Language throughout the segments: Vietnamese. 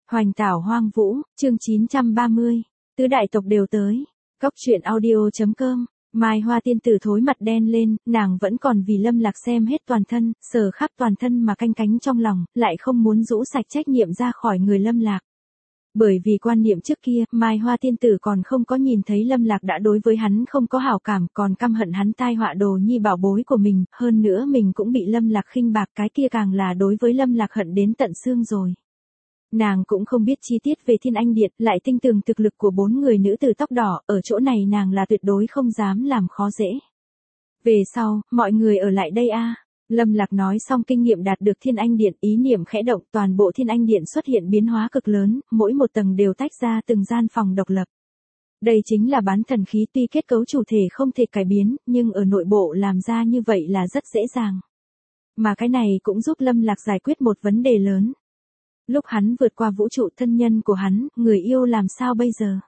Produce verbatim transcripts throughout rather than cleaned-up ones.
Hoành tảo hoang vũ, chương chín trăm ba mươi. Tứ đại tộc đều tới. Cốc truyện audio.com. Mai Hoa tiên tử thối mặt đen lên, nàng vẫn còn vì Lâm Lạc xem hết toàn thân, sờ khắp toàn thân mà canh cánh trong lòng, lại không muốn rũ sạch trách nhiệm ra khỏi người Lâm Lạc. Bởi vì quan niệm trước kia, Mai Hoa tiên tử còn không có nhìn thấy Lâm Lạc đã đối với hắn không có hảo cảm, còn căm hận hắn tai họa đồ nhi bảo bối của mình, hơn nữa mình cũng bị Lâm Lạc khinh bạc, cái kia càng là đối với Lâm Lạc hận đến tận xương rồi. Nàng cũng không biết chi tiết về Thiên Anh Điện, lại tinh tường thực lực của bốn người nữ tử tóc đỏ, ở chỗ này nàng là tuyệt đối không dám làm khó dễ. Về sau, mọi người ở lại đây a. Lâm Lạc nói xong kinh nghiệm đạt được Thiên Anh Điện, ý niệm khẽ động, toàn bộ Thiên Anh Điện xuất hiện biến hóa cực lớn, mỗi một tầng đều tách ra từng gian phòng độc lập. Đây chính là bán thần khí, tuy kết cấu chủ thể không thể cải biến, nhưng ở nội bộ làm ra như vậy là rất dễ dàng. Mà cái này cũng giúp Lâm Lạc giải quyết một vấn đề lớn. Lúc hắn vượt qua vũ trụ, thân nhân của hắn, người yêu làm sao bây giờ?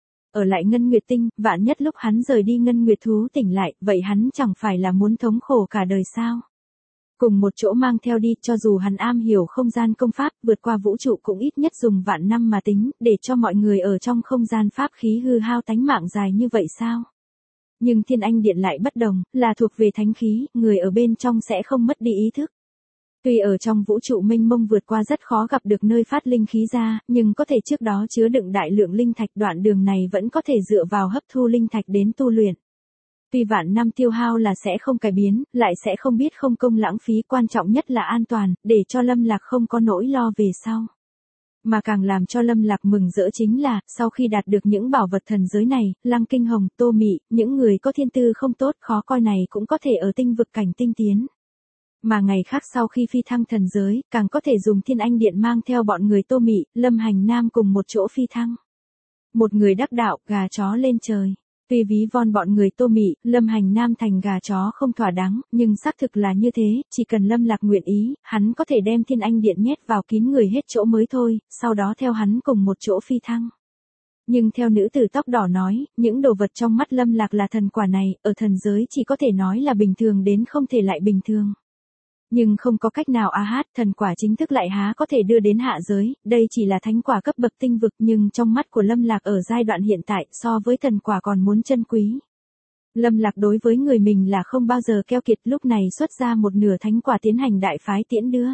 Ở lại Ngân Nguyệt Tinh, vạn nhất lúc hắn rời đi Ngân Nguyệt Thú tỉnh lại, vậy hắn chẳng phải là muốn thống khổ cả đời sao? Cùng một chỗ mang theo đi, cho dù hắn am hiểu không gian công pháp, vượt qua vũ trụ cũng ít nhất dùng vạn năm mà tính, để cho mọi người ở trong không gian pháp khí hư hao tánh mạng dài như vậy sao? Nhưng Thiên Anh Điện lại bất đồng, là thuộc về thánh khí, người ở bên trong sẽ không mất đi ý thức. Tuy ở trong vũ trụ mênh mông vượt qua rất khó gặp được nơi phát linh khí ra, nhưng có thể trước đó chứa đựng đại lượng linh thạch, đoạn đường này vẫn có thể dựa vào hấp thu linh thạch đến tu luyện. Tuy vạn năm tiêu hao là sẽ không cải biến, lại sẽ không biết không công lãng phí, quan trọng nhất là an toàn, để cho Lâm Lạc không có nỗi lo về sau. Mà càng làm cho Lâm Lạc mừng rỡ chính là, sau khi đạt được những bảo vật thần giới này, Lăng Kinh Hồng, Tô Mị, những người có thiên tư không tốt khó coi này cũng có thể ở tinh vực cảnh tinh tiến. Mà ngày khác sau khi phi thăng thần giới, càng có thể dùng Thiên Anh Điện mang theo bọn người Tô Mị, Lâm Hành Nam cùng một chỗ phi thăng. Một người đắc đạo, gà chó lên trời. Tuy ví von bọn người Tô Mị, Lâm Hành Nam thành gà chó không thỏa đáng, nhưng xác thực là như thế, chỉ cần Lâm Lạc nguyện ý, hắn có thể đem Thiên Anh Điện nhét vào kín người hết chỗ mới thôi, sau đó theo hắn cùng một chỗ phi thăng. Nhưng theo nữ tử tóc đỏ nói, những đồ vật trong mắt Lâm Lạc là thần quả này, ở thần giới chỉ có thể nói là bình thường đến không thể lại bình thường. Nhưng không có cách nào a hát, thần quả chính thức lại há có thể đưa đến hạ giới, đây chỉ là thánh quả cấp bậc tinh vực, nhưng trong mắt của Lâm Lạc ở giai đoạn hiện tại so với thần quả còn muốn chân quý. Lâm Lạc đối với người mình là không bao giờ keo kiệt, lúc này xuất ra một nửa thánh quả tiến hành đại phái tiễn đưa.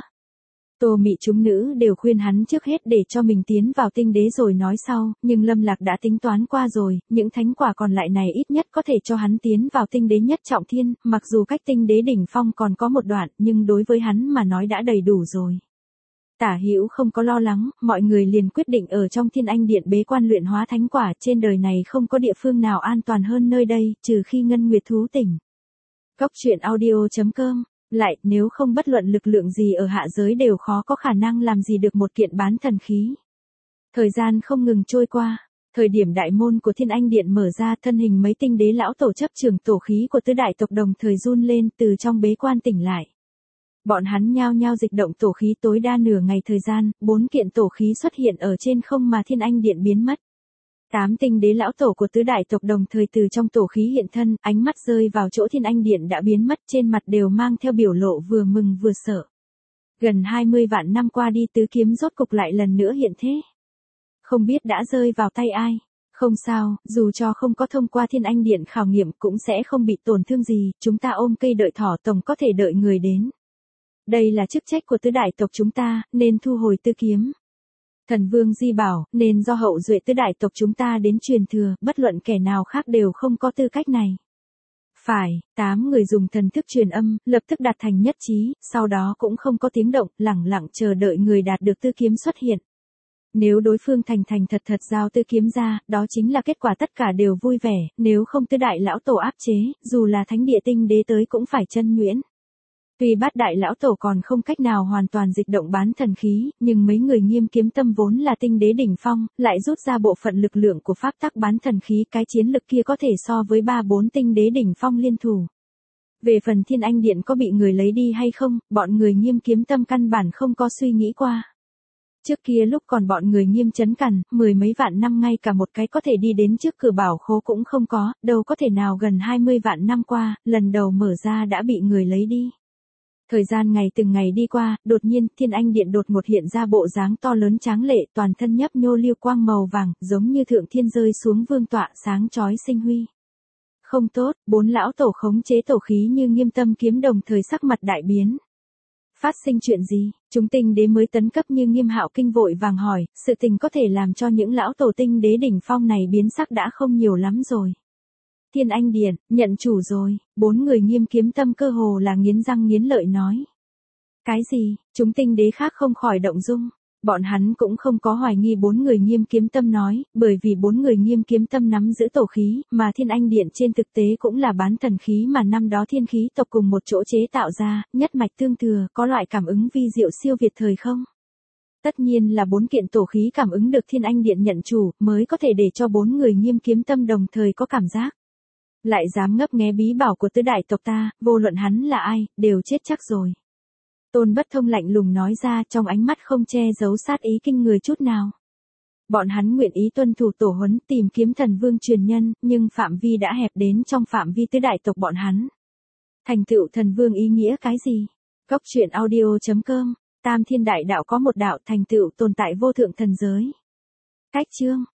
Tô Mị chúng nữ đều khuyên hắn trước hết để cho mình tiến vào tinh đế rồi nói sau, nhưng Lâm Lạc đã tính toán qua rồi, những thánh quả còn lại này ít nhất có thể cho hắn tiến vào tinh đế nhất trọng thiên, mặc dù cách tinh đế đỉnh phong còn có một đoạn, nhưng đối với hắn mà nói đã đầy đủ rồi. Tả Hữu không có lo lắng, mọi người liền quyết định ở trong Thiên Anh Điện bế quan luyện hóa thánh quả, trên đời này không có địa phương nào an toàn hơn nơi đây, trừ khi Ngân Nguyệt Thú tỉnh. Cốc truyện audio.com. Lại, nếu không bất luận lực lượng gì ở hạ giới đều khó có khả năng làm gì được một kiện bán thần khí. Thời gian không ngừng trôi qua, thời điểm đại môn của Thiên Anh Điện mở ra, thân hình mấy tinh đế lão tổ chấp trưởng tổ khí của tứ đại tộc đồng thời run lên, từ trong bế quan tỉnh lại. Bọn hắn nhao nhao dịch động tổ khí, tối đa nửa ngày thời gian, bốn kiện tổ khí xuất hiện ở trên không mà Thiên Anh Điện biến mất. Tám tinh đế lão tổ của tứ đại tộc đồng thời từ trong tổ khí hiện thân, ánh mắt rơi vào chỗ Thiên Anh Điện đã biến mất, trên mặt đều mang theo biểu lộ vừa mừng vừa sợ. Gần hai mươi vạn năm qua đi, tứ kiếm rốt cục lại lần nữa hiện thế. Không biết đã rơi vào tay ai. Không sao, dù cho không có thông qua Thiên Anh Điện khảo nghiệm cũng sẽ không bị tổn thương gì, chúng ta ôm cây đợi thỏ, tổng có thể đợi người đến. Đây là chức trách của tứ đại tộc chúng ta, nên thu hồi tứ kiếm. Thần Vương Di bảo, nên do hậu duệ tứ đại tộc chúng ta đến truyền thừa, bất luận kẻ nào khác đều không có tư cách này. Phải, tám người dùng thần thức truyền âm, lập tức đạt thành nhất trí, sau đó cũng không có tiếng động, lẳng lặng chờ đợi người đạt được tư kiếm xuất hiện. Nếu đối phương thành thành thật thật giao tư kiếm ra, đó chính là kết quả tất cả đều vui vẻ, nếu không tứ đại lão tổ áp chế, dù là thánh địa tinh đế tới cũng phải chân nhuyễn. Tuy bát đại lão tổ còn không cách nào hoàn toàn dịch động bán thần khí, nhưng mấy người Nghiêm Kiếm Tâm vốn là tinh đế đỉnh phong, lại rút ra bộ phận lực lượng của pháp tắc bán thần khí, cái chiến lực kia có thể so với ba bốn tinh đế đỉnh phong liên thủ. Về phần Thiên Anh Điện có bị người lấy đi hay không, bọn người Nghiêm Kiếm Tâm căn bản không có suy nghĩ qua. Trước kia lúc còn bọn người Nghiêm Chấn Cằn, mười mấy vạn năm ngay cả một cái có thể đi đến trước cửa bảo khố cũng không có, đâu có thể nào gần hai mươi vạn năm qua, lần đầu mở ra đã bị người lấy đi. Thời gian ngày từng ngày đi qua, đột nhiên, Thiên Anh Điện đột ngột hiện ra bộ dáng to lớn tráng lệ, toàn thân nhấp nhô lưu quang màu vàng, giống như thượng thiên rơi xuống vương tọa, sáng chói sinh huy. Không tốt, bốn lão tổ khống chế tổ khí như Nghiêm Tâm Kiếm đồng thời sắc mặt đại biến. Phát sinh chuyện gì? Chúng tinh đế mới tấn cấp như Nghiêm Hạo kinh vội vàng hỏi, sự tình có thể làm cho những lão tổ tinh đế đỉnh phong này biến sắc đã không nhiều lắm rồi. Thiên Anh Điện, nhận chủ rồi, bốn người Nghiêm Kiếm Tâm cơ hồ là nghiến răng nghiến lợi nói. Cái gì? Chúng tinh đế khác không khỏi động dung. Bọn hắn cũng không có hoài nghi bốn người Nghiêm Kiếm Tâm nói, bởi vì bốn người Nghiêm Kiếm Tâm nắm giữ tổ khí, mà Thiên Anh Điện trên thực tế cũng là bán thần khí mà năm đó thiên khí tộc cùng một chỗ chế tạo ra, nhất mạch tương thừa, có loại cảm ứng vi diệu siêu việt thời không? Tất nhiên là bốn kiện tổ khí cảm ứng được Thiên Anh Điện nhận chủ, mới có thể để cho bốn người Nghiêm Kiếm Tâm đồng thời có cảm giác. Lại dám ngấp nghé bí bảo của tứ đại tộc ta, vô luận hắn là ai, đều chết chắc rồi. Tôn Bất Thông lạnh lùng nói ra, trong ánh mắt không che giấu sát ý kinh người chút nào. Bọn hắn nguyện ý tuân thủ tổ huấn tìm kiếm thần vương truyền nhân, nhưng phạm vi đã hẹp đến trong phạm vi tứ đại tộc bọn hắn. Thành tựu thần vương ý nghĩa cái gì? Góc truyện audio chấm com, Tam Thiên Đại Đạo có một đạo thành tựu tồn tại vô thượng thần giới. Cách chương